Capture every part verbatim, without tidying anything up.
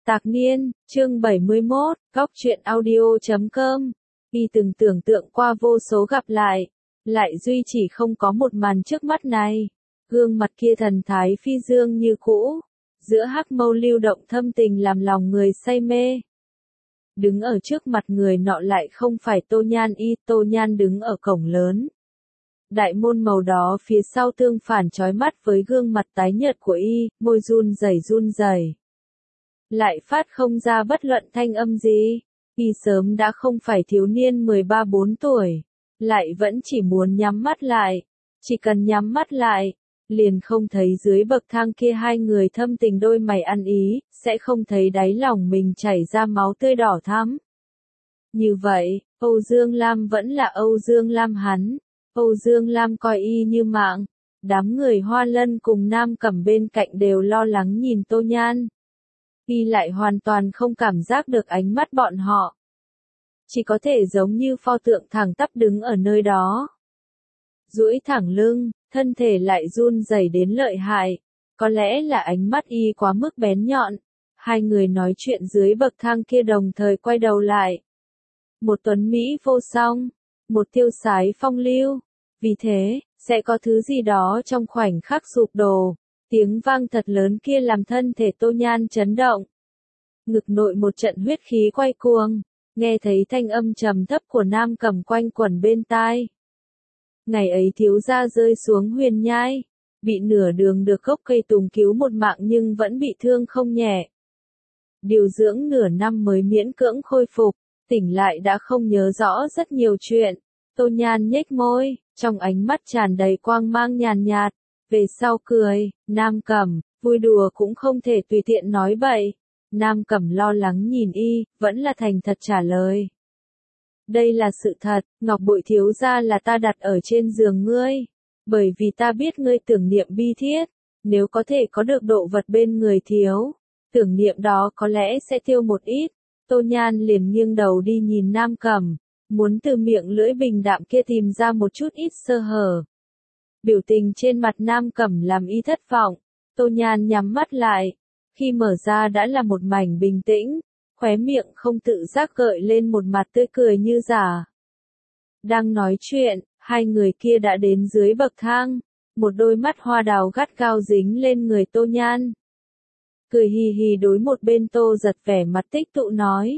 Tạc Niên, chương bảy mươi mốt, góc truyện audio chấm com. Y từng tưởng tượng qua vô số gặp lại, lại duy chỉ không có một màn trước mắt này. Gương mặt kia thần thái phi dương như cũ, giữa hắc mâu lưu động thâm tình làm lòng người say mê. Đứng ở trước mặt người nọ lại không phải Tô Nhan Y, Tô Nhan đứng ở cổng lớn. Đại môn màu đó phía sau tương phản chói mắt với gương mặt tái nhợt của Y, môi run rẩy run rẩy. Lại phát không ra bất luận thanh âm gì. Y sớm đã không phải thiếu niên mười ba bốn tuổi, lại vẫn chỉ muốn nhắm mắt lại. Chỉ cần nhắm mắt lại, liền không thấy dưới bậc thang kia hai người thâm tình đôi mày ăn ý, sẽ không thấy đáy lòng mình chảy ra máu tươi đỏ thắm. Như vậy, Âu Dương Lam vẫn là Âu Dương Lam hắn. Âu Dương Lam coi Y như mạng. Đám người Hoa Lân cùng Nam Cẩm bên cạnh đều lo lắng nhìn Tô Nhan. Y lại hoàn toàn không cảm giác được ánh mắt bọn họ. Chỉ có thể giống như pho tượng thẳng tắp đứng ở nơi đó. Duỗi thẳng lưng, thân thể lại run rẩy đến lợi hại. Có lẽ là ánh mắt Y quá mức bén nhọn. Hai người nói chuyện dưới bậc thang kia đồng thời quay đầu lại. Một tuấn Mỹ vô song, một tiêu sái phong lưu. Vì thế, sẽ có thứ gì đó trong khoảnh khắc sụp đổ. Tiếng vang thật lớn kia làm thân thể Tô Nhan chấn động. Ngực nội một trận huyết khí quay cuồng, nghe thấy thanh âm trầm thấp của Nam Cẩm quanh quẩn bên tai. Ngày ấy thiếu gia rơi xuống huyền nhai, bị nửa đường được gốc cây tùng cứu một mạng nhưng vẫn bị thương không nhẹ. Điều dưỡng nửa năm mới miễn cưỡng khôi phục, tỉnh lại đã không nhớ rõ rất nhiều chuyện. Tô Nhan nhếch môi, trong ánh mắt tràn đầy quang mang nhàn nhạt. Về sau cười, Nam Cẩm, vui đùa cũng không thể tùy tiện nói bậy. Nam Cẩm lo lắng nhìn Y, vẫn là thành thật trả lời. Đây là sự thật, ngọc bội thiếu gia là ta đặt ở trên giường ngươi. Bởi vì ta biết ngươi tưởng niệm bi thiết, nếu có thể có được độ vật bên người thiếu, tưởng niệm đó có lẽ sẽ tiêu một ít. Tô Nhan liền nghiêng đầu đi nhìn Nam Cẩm, muốn từ miệng lưỡi bình đạm kia tìm ra một chút ít sơ hở. Biểu tình trên mặt Nam Cẩm làm Y thất vọng. Tô Nhan nhắm mắt lại, khi mở ra đã là một mảnh bình tĩnh, khóe miệng không tự giác gợi lên một mặt tươi cười như giả. Đang nói chuyện, hai người kia đã đến dưới bậc thang, một đôi mắt hoa đào gắt gao dính lên người Tô Nhan. Cười hì hì đối một bên Tô Giật vẻ mặt tích tụ nói.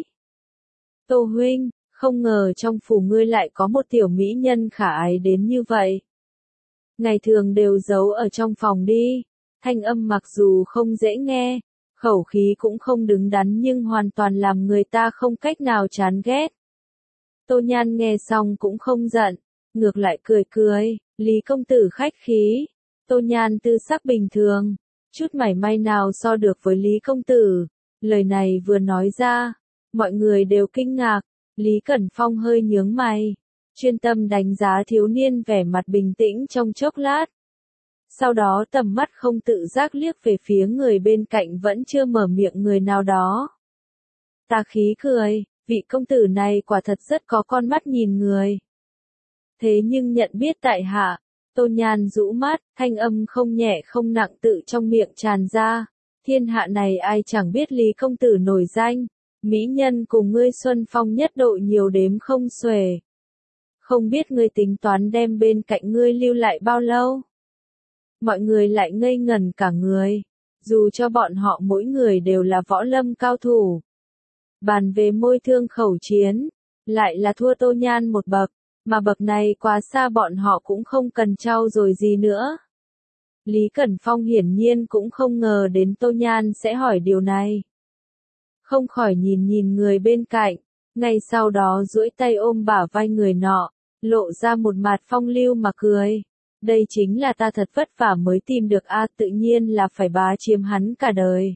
Tô huynh, không ngờ trong phủ ngươi lại có một tiểu mỹ nhân khả ái đến như vậy. Ngày thường đều giấu ở trong phòng đi, thanh âm mặc dù không dễ nghe, khẩu khí cũng không đứng đắn nhưng hoàn toàn làm người ta không cách nào chán ghét. Tô Nhan nghe xong cũng không giận, ngược lại cười cười, Lý công tử khách khí. Tô Nhan tư sắc bình thường, chút mảy may nào so được với Lý công tử. Lời này vừa nói ra, mọi người đều kinh ngạc, Lý Cẩn Phong hơi nhướng mày. Chuyên tâm đánh giá thiếu niên vẻ mặt bình tĩnh trong chốc lát. Sau đó tầm mắt không tự giác liếc về phía người bên cạnh vẫn chưa mở miệng người nào đó. Tà khí cười, vị công tử này quả thật rất có con mắt nhìn người. Thế nhưng nhận biết tại hạ, Tô Nhan rũ mắt, thanh âm không nhẹ không nặng tự trong miệng tràn ra. Thiên hạ này ai chẳng biết Lý công tử nổi danh, mỹ nhân cùng ngươi xuân phong nhất độ nhiều đếm không xuể. Không biết ngươi tính toán đem bên cạnh ngươi lưu lại bao lâu? Mọi người lại ngây ngẩn cả người, dù cho bọn họ mỗi người đều là võ lâm cao thủ. Bàn về môi thương khẩu chiến, lại là thua Tô Nhan một bậc, mà bậc này quá xa bọn họ cũng không cần trau rồi gì nữa. Lý Cẩn Phong hiển nhiên cũng không ngờ đến Tô Nhan sẽ hỏi điều này. Không khỏi nhìn nhìn người bên cạnh, ngay sau đó duỗi tay ôm bả vai người nọ. Lộ ra một mặt phong lưu mà cười. Đây chính là ta thật vất vả mới tìm được a, tự nhiên là phải bá chiếm hắn cả đời.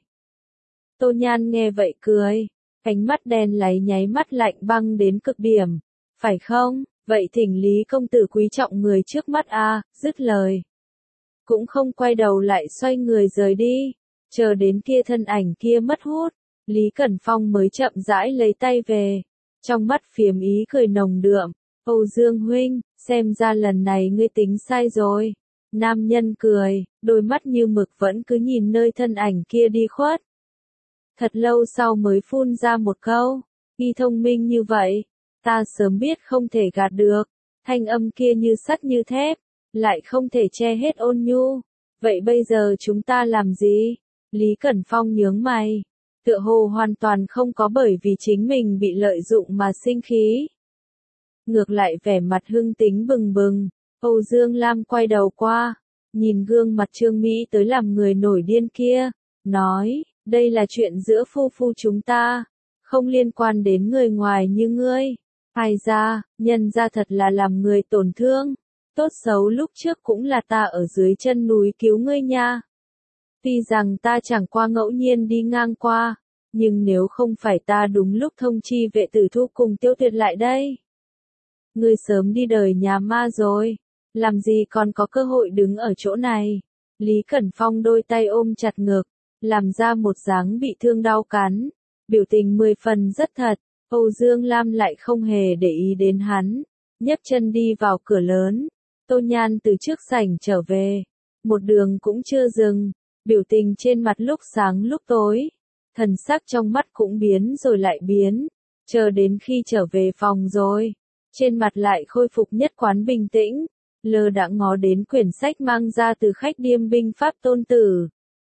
Tô Nhan nghe vậy cười, ánh mắt đen láy nháy mắt lạnh băng đến cực điểm. Phải không, vậy thỉnh Lý công tử quý trọng người trước mắt a, dứt lời. Cũng không quay đầu lại xoay người rời đi, chờ đến kia thân ảnh kia mất hút, Lý Cẩn Phong mới chậm rãi lấy tay về, trong mắt phiếm ý cười nồng đượm. Âu Dương huynh, xem ra lần này ngươi tính sai rồi. Nam nhân cười, đôi mắt như mực vẫn cứ nhìn nơi thân ảnh kia đi khuất. Thật lâu sau mới phun ra một câu, y thông minh như vậy, ta sớm biết không thể gạt được, thanh âm kia như sắt như thép, lại không thể che hết ôn nhu, vậy bây giờ chúng ta làm gì? Lý Cẩn Phong nhướng mày, tựa hồ hoàn toàn không có bởi vì chính mình bị lợi dụng mà sinh khí. Ngược lại vẻ mặt hưng tính bừng bừng, Âu Dương Lam quay đầu qua, nhìn gương mặt Trương Mỹ tới làm người nổi điên kia, nói, đây là chuyện giữa phu phu chúng ta, không liên quan đến người ngoài như ngươi. Ai ra, nhân ra thật là làm người tổn thương, tốt xấu lúc trước cũng là ta ở dưới chân núi cứu ngươi nha. Tuy rằng ta chẳng qua ngẫu nhiên đi ngang qua, nhưng nếu không phải ta đúng lúc thông chi vệ tử thu cùng Tiêu Tuyệt lại đây. Ngươi sớm đi đời nhà ma rồi, làm gì còn có cơ hội đứng ở chỗ này. Lý Cẩn Phong đôi tay ôm chặt ngực, làm ra một dáng bị thương đau cắn, biểu tình mười phần rất thật. Âu Dương Lam lại không hề để ý đến hắn, nhấc chân đi vào cửa lớn. Tô Nhan từ trước sảnh trở về, một đường cũng chưa dừng, biểu tình trên mặt lúc sáng lúc tối, thần sắc trong mắt cũng biến rồi lại biến, chờ đến khi trở về phòng rồi, trên mặt lại khôi phục nhất quán bình tĩnh, lơ đãng ngó đến quyển sách mang ra từ khách điếm binh pháp tôn tử.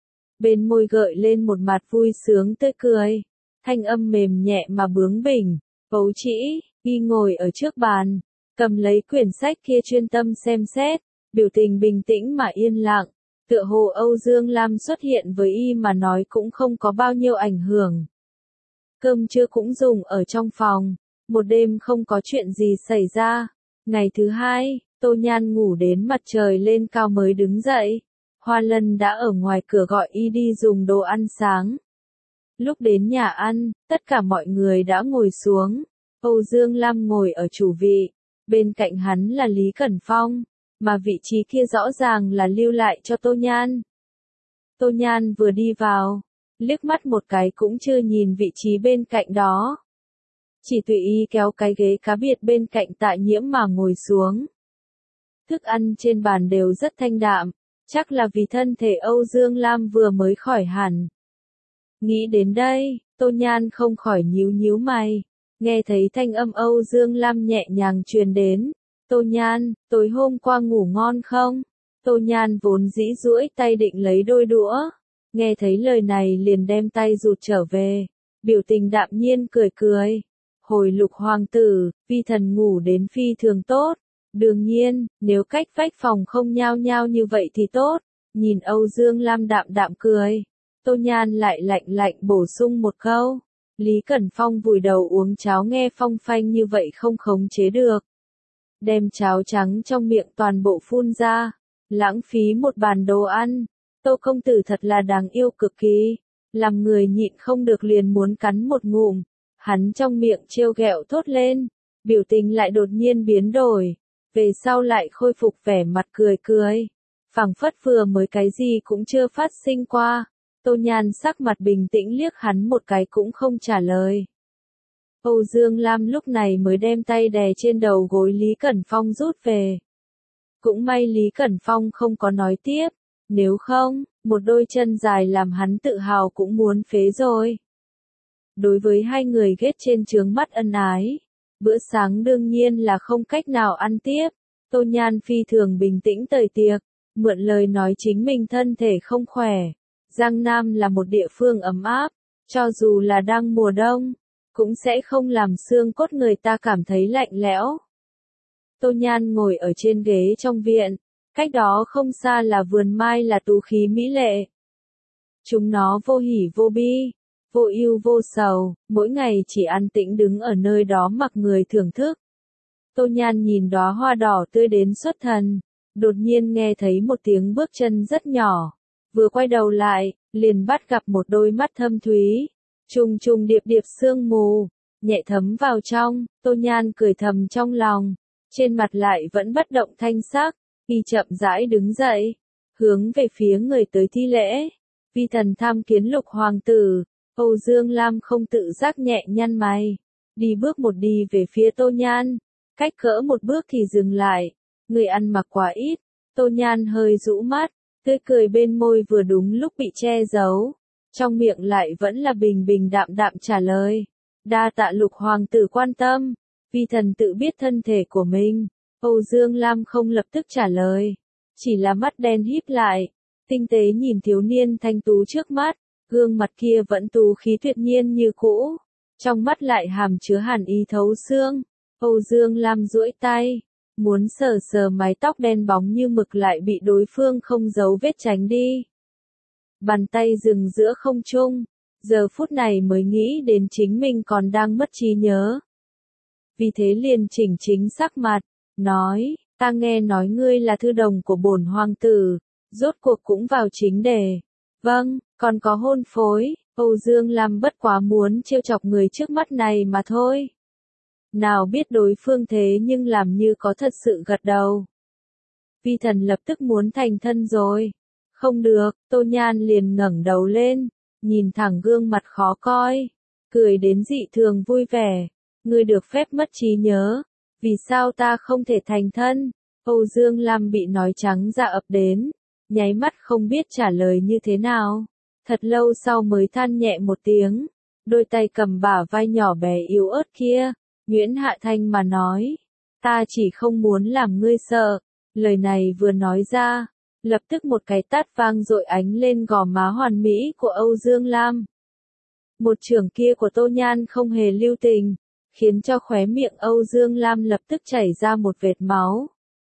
Bên môi gợi lên một mặt vui sướng tươi cười, thanh âm mềm nhẹ mà bướng bỉnh, Ấu Trĩ, y ngồi ở trước bàn, cầm lấy quyển sách kia chuyên tâm xem xét, biểu tình bình tĩnh mà yên lặng, tựa hồ Âu Dương Lam xuất hiện với y mà nói cũng không có bao nhiêu ảnh hưởng. Cơm trưa cũng dùng ở trong phòng, một đêm không có chuyện gì xảy ra. Ngày thứ hai, Tô Nhan ngủ đến mặt trời lên cao mới đứng dậy, Hoa Lân đã ở ngoài cửa gọi y đi dùng đồ ăn sáng. Lúc đến nhà ăn, tất cả mọi người đã ngồi xuống, Âu Dương Lam ngồi ở chủ vị, bên cạnh hắn là Lý Cẩn Phong, mà vị trí kia rõ ràng là lưu lại cho Tô Nhan. Tô Nhan vừa đi vào, liếc mắt một cái cũng chưa nhìn vị trí bên cạnh đó. Chỉ tùy ý kéo cái ghế cá biệt bên cạnh Tạ Nhiễm mà ngồi xuống. Thức ăn trên bàn đều rất thanh đạm, chắc là vì thân thể Âu Dương Lam vừa mới khỏi hẳn. Nghĩ đến đây, Tô Nhan không khỏi nhíu nhíu mày, nghe thấy thanh âm Âu Dương Lam nhẹ nhàng truyền đến. Tô Nhan, tối hôm qua ngủ ngon không? Tô Nhan vốn dĩ duỗi tay định lấy đôi đũa, nghe thấy lời này liền đem tay rụt trở về, biểu tình đạm nhiên cười cười. Hồi Lục hoàng tử, vi thần ngủ đến phi thường tốt, đương nhiên, nếu cách vách phòng không nhao nhao như vậy thì tốt. Nhìn Âu Dương Lam đạm đạm cười, Tô Nhan lại lạnh lạnh bổ sung một câu. Lý Cẩn Phong vùi đầu uống cháo nghe phong phanh như vậy không khống chế được, đem cháo trắng trong miệng toàn bộ phun ra, lãng phí một bàn đồ ăn. Tô công tử thật là đáng yêu cực kỳ, làm người nhịn không được liền muốn cắn một ngụm. Hắn trong miệng trêu ghẹo thốt lên, biểu tình lại đột nhiên biến đổi, về sau lại khôi phục vẻ mặt cười cười, phảng phất vừa mới cái gì cũng chưa phát sinh qua. Tô Nhan sắc mặt bình tĩnh liếc hắn một cái cũng không trả lời. Âu Dương Lam lúc này mới đem tay đè trên đầu gối Lý Cẩn Phong rút về. Cũng may Lý Cẩn Phong không có nói tiếp, nếu không, một đôi chân dài làm hắn tự hào cũng muốn phế rồi. Đối với hai người ghét trên trướng mắt ân ái, bữa sáng đương nhiên là không cách nào ăn tiếp. Tô Nhan phi thường bình tĩnh tời tiệc, mượn lời nói chính mình thân thể không khỏe. Giang Nam là một địa phương ấm áp, cho dù là đang mùa đông, cũng sẽ không làm xương cốt người ta cảm thấy lạnh lẽo. Tô Nhan ngồi ở trên ghế trong viện, cách đó không xa là vườn mai là tú khí mỹ lệ. Chúng nó vô hỉ vô bi, vô ưu vô sầu, mỗi ngày chỉ an tĩnh đứng ở nơi đó mặc người thưởng thức. Tô Nhan nhìn đóa hoa đỏ tươi đến xuất thần, đột nhiên nghe thấy một tiếng bước chân rất nhỏ, vừa quay đầu lại, liền bắt gặp một đôi mắt thâm thúy, trùng trùng điệp điệp sương mù, nhẹ thấm vào trong. Tô Nhan cười thầm trong lòng, trên mặt lại vẫn bất động thanh sắc, y chậm rãi đứng dậy, hướng về phía người tới thi lễ. Vi thần tham kiến Lục hoàng tử. Âu Dương Lam không tự giác nhẹ nhăn mày, đi bước một đi về phía Tô Nhan, cách cỡ một bước thì dừng lại. Người ăn mặc quá ít. Tô Nhan hơi rũ mắt, tươi cười bên môi vừa đúng lúc bị che giấu. trong miệng lại vẫn là bình bình đạm đạm trả lời. Đa tạ Lục hoàng tử quan tâm, vi thần tự biết thân thể của mình. Âu Dương Lam không lập tức trả lời, chỉ là mắt đen híp lại, tinh tế nhìn thiếu niên thanh tú trước mắt, gương mặt kia vẫn tú khí tuyệt nhiên như cũ, trong mắt lại hàm chứa hàn ý thấu xương. Âu Dương Lam duỗi tay, muốn sờ sờ mái tóc đen bóng như mực lại bị đối phương không giấu vết tránh đi. Bàn tay dừng giữa không trung, giờ phút này mới nghĩ đến chính mình còn đang mất trí nhớ. Vì thế liền chỉnh chính sắc mặt, nói, ta nghe nói ngươi là thư đồng của bổn hoàng tử, rốt cuộc cũng vào chính đề. Vâng, còn có hôn phối, Âu Dương Lam bất quá muốn trêu chọc người trước mắt này mà thôi. Nào biết đối phương thế nhưng làm như có thật sự gật đầu. Vi thần lập tức muốn thành thân rồi. Không được, Tô Nhan liền ngẩng đầu lên, nhìn thẳng gương mặt khó coi, cười đến dị thường vui vẻ. Ngươi được phép mất trí nhớ, vì sao ta không thể thành thân? Âu Dương Lam bị nói trắng ra ập đến, nháy mắt không biết trả lời như thế nào. Thật lâu sau mới than nhẹ một tiếng, đôi tay cầm bả vai nhỏ bé yếu ớt kia, nhuyễn hạ thanh mà nói, ta chỉ không muốn làm ngươi sợ. Lời này vừa nói ra, lập tức một cái tát vang dội ánh lên gò má hoàn mỹ của Âu Dương Lam. Một chưởng kia của Tô Nhan không hề lưu tình, khiến cho khóe miệng Âu Dương Lam lập tức chảy ra một vệt máu.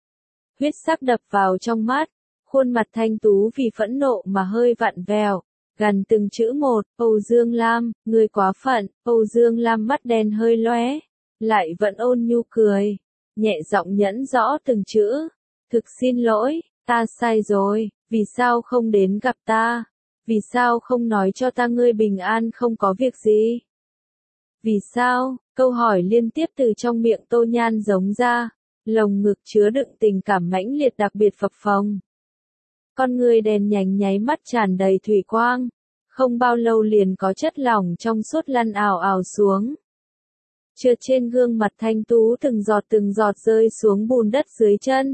Huyết sắc đập vào trong mắt, khuôn mặt thanh tú vì phẫn nộ mà hơi vặn vẹo, gần từng chữ một, Âu Dương Lam, ngươi quá phận. Âu Dương Lam mắt đen hơi lóe, lại vẫn ôn nhu cười, nhẹ giọng nhẫn rõ từng chữ, thực xin lỗi, ta sai rồi, vì sao không đến gặp ta, vì sao không nói cho ta ngươi bình an không có việc gì. Vì sao, câu hỏi liên tiếp từ trong miệng Tô Nhan giống ra, lồng ngực chứa đựng tình cảm mãnh liệt đặc biệt phập phồng. Con người đèn nhánh nháy mắt tràn đầy thủy quang, không bao lâu liền có chất lỏng trong suốt lăn ào ào xuống. Trượt trên gương mặt thanh tú từng giọt từng giọt rơi xuống bùn đất dưới chân.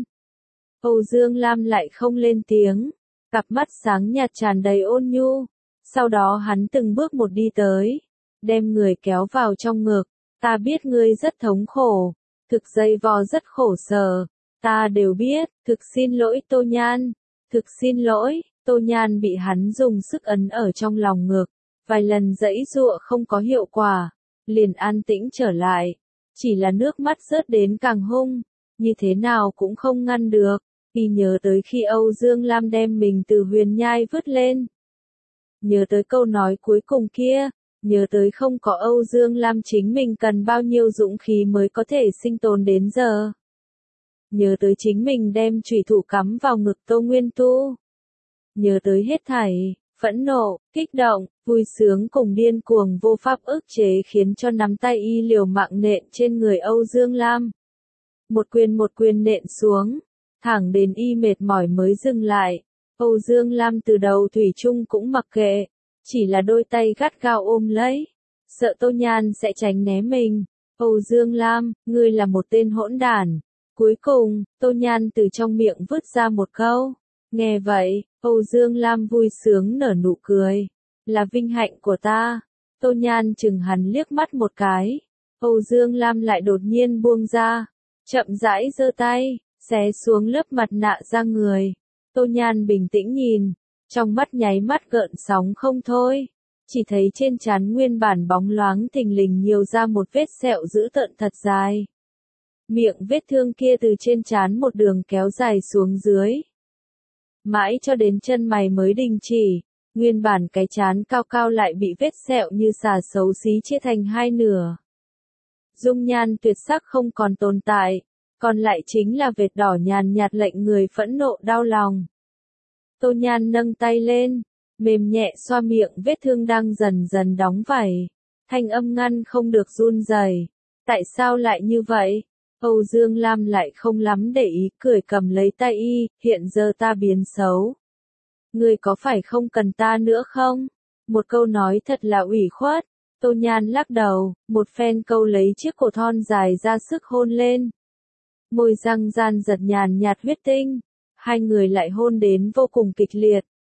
Âu Dương Lam lại không lên tiếng, cặp mắt sáng nhạt tràn đầy ôn nhu. Sau đó hắn từng bước một đi tới, đem người kéo vào trong ngực. Ta biết ngươi rất thống khổ, thực dây vò rất khổ sở, ta đều biết, thực xin lỗi Tô Nhan, thực xin lỗi. Tô Nhan bị hắn dùng sức ấn ở trong lòng ngực, vài lần giãy giụa không có hiệu quả, liền an tĩnh trở lại, chỉ là nước mắt rớt đến càng hung, như thế nào cũng không ngăn được, vì nhớ tới khi Âu Dương Lam đem mình từ huyền nhai vứt lên. Nhớ tới câu nói cuối cùng kia, nhớ tới không có Âu Dương Lam chính mình cần bao nhiêu dũng khí mới có thể sinh tồn đến giờ. Nhớ tới chính mình đem chủy thủ cắm vào ngực Tô Nguyên Tu. Nhớ tới hết thảy, phẫn nộ, kích động, vui sướng cùng điên cuồng vô pháp ức chế khiến cho nắm tay y liều mạng nện trên người Âu Dương Lam. Một quyền một quyền nện xuống, thẳng đến y mệt mỏi mới dừng lại. Âu Dương Lam từ đầu thủy chung cũng mặc kệ, chỉ là đôi tay gắt gao ôm lấy, sợ Tô Nhan sẽ tránh né mình. Âu Dương Lam, ngươi là một tên hỗn đản. Cuối cùng, Tô Nhan từ trong miệng vứt ra một câu. Nghe vậy, Âu Dương Lam vui sướng nở nụ cười. Là vinh hạnh của ta. Tô Nhan chừng hắn liếc mắt một cái. Âu Dương Lam lại đột nhiên buông ra, chậm rãi giơ tay, xé xuống lớp mặt nạ ra người. Tô Nhan bình tĩnh nhìn, trong mắt nháy mắt gợn sóng không thôi. Chỉ thấy trên trán nguyên bản bóng loáng thình lình nhiều ra một vết sẹo dữ tợn thật dài. Miệng vết thương kia từ trên trán một đường kéo dài xuống dưới. Mãi cho đến chân mày mới đình chỉ, nguyên bản cái trán cao cao lại bị vết sẹo như xà xấu xí chia thành hai nửa. Dung nhan tuyệt sắc không còn tồn tại, còn lại chính là vệt đỏ nhàn nhạt lệnh người phẫn nộ đau lòng. Tô Nhan nâng tay lên, mềm nhẹ xoa miệng vết thương đang dần dần đóng vảy, thanh âm ngăn không được run rẩy. Tại sao lại như vậy? Âu Dương Lam lại không lắm để ý, cười cầm lấy tay y, hiện giờ ta biến xấu. Ngươi có phải không cần ta nữa không? Một câu nói thật là ủy khuất. Tô Nhan lắc đầu, một phen câu lấy chiếc cổ thon dài ra sức hôn lên. Môi răng gian giật nhàn nhạt huyết tinh, hai người lại hôn đến vô cùng kịch liệt.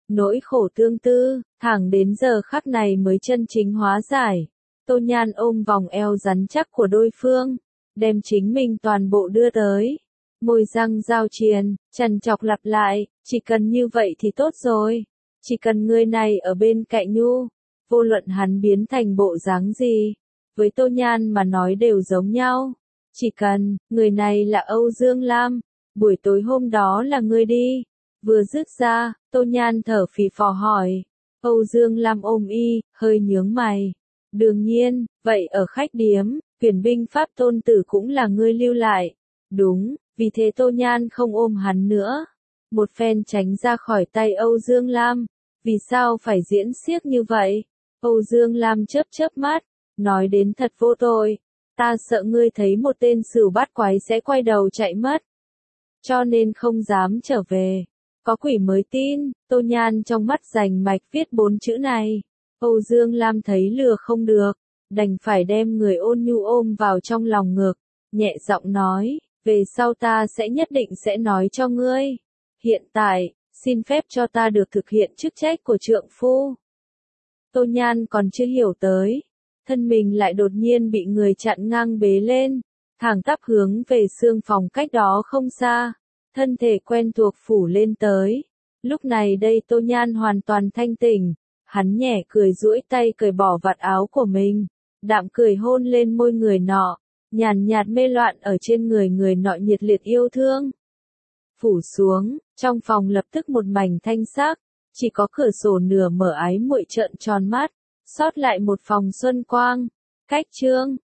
nỗi khổ tương tư, thẳng đến giờ khắc này mới chân chính hóa giải. Tô Nhan ôm vòng eo rắn chắc của đối phương, đem chính mình toàn bộ đưa tới. Môi răng giao triền, trằn trọc lặp lại, chỉ cần như vậy thì tốt rồi. Chỉ cần người này ở bên cạnh Nhu, vô luận hắn biến thành bộ dáng gì, với Tô Nhan mà nói đều giống nhau. Chỉ cần, người này là Âu Dương Lam, buổi tối hôm đó là ngươi đi. Vừa dứt ra, Tô Nhan thở phì phò hỏi. Âu Dương Lam ôm y, hơi nhướng mày. Đương nhiên, vậy ở khách điếm, quyền binh pháp tôn tử cũng là ngươi lưu lại. Đúng, vì thế Tô Nhan không ôm hắn nữa. Một phen tránh ra khỏi tay Âu Dương Lam. Vì sao phải diễn xiếc như vậy? Âu Dương Lam chớp chớp mắt, nói đến thật vô tội. Ta sợ ngươi thấy một tên sửu bát quái sẽ quay đầu chạy mất. Cho nên không dám trở về. Có quỷ mới tin, Tô Nhan trong mắt rành mạch viết bốn chữ này. Âu Dương Lam thấy lừa không được, đành phải đem người ôn nhu ôm vào trong lòng ngực, nhẹ giọng nói, về sau ta sẽ nhất định sẽ nói cho ngươi. Hiện tại, xin phép cho ta được thực hiện chức trách của trượng phu. Tô Nhan còn chưa hiểu tới, thân mình lại đột nhiên bị người chặn ngang bế lên, thẳng tắp hướng về xương phòng cách đó không xa, thân thể quen thuộc phủ lên tới. Lúc này đây Tô Nhan hoàn toàn thanh tỉnh, hắn nhẹ cười duỗi tay cởi bỏ vạt áo của mình, đạm cười hôn lên môi người nọ, nhàn nhạt mê loạn ở trên người người nọ nhiệt liệt yêu thương. Phủ xuống, trong phòng lập tức một mảnh thanh sắc, chỉ có cửa sổ nửa mở ái muội trợn tròn mắt, sót lại một phòng xuân quang. Cách chương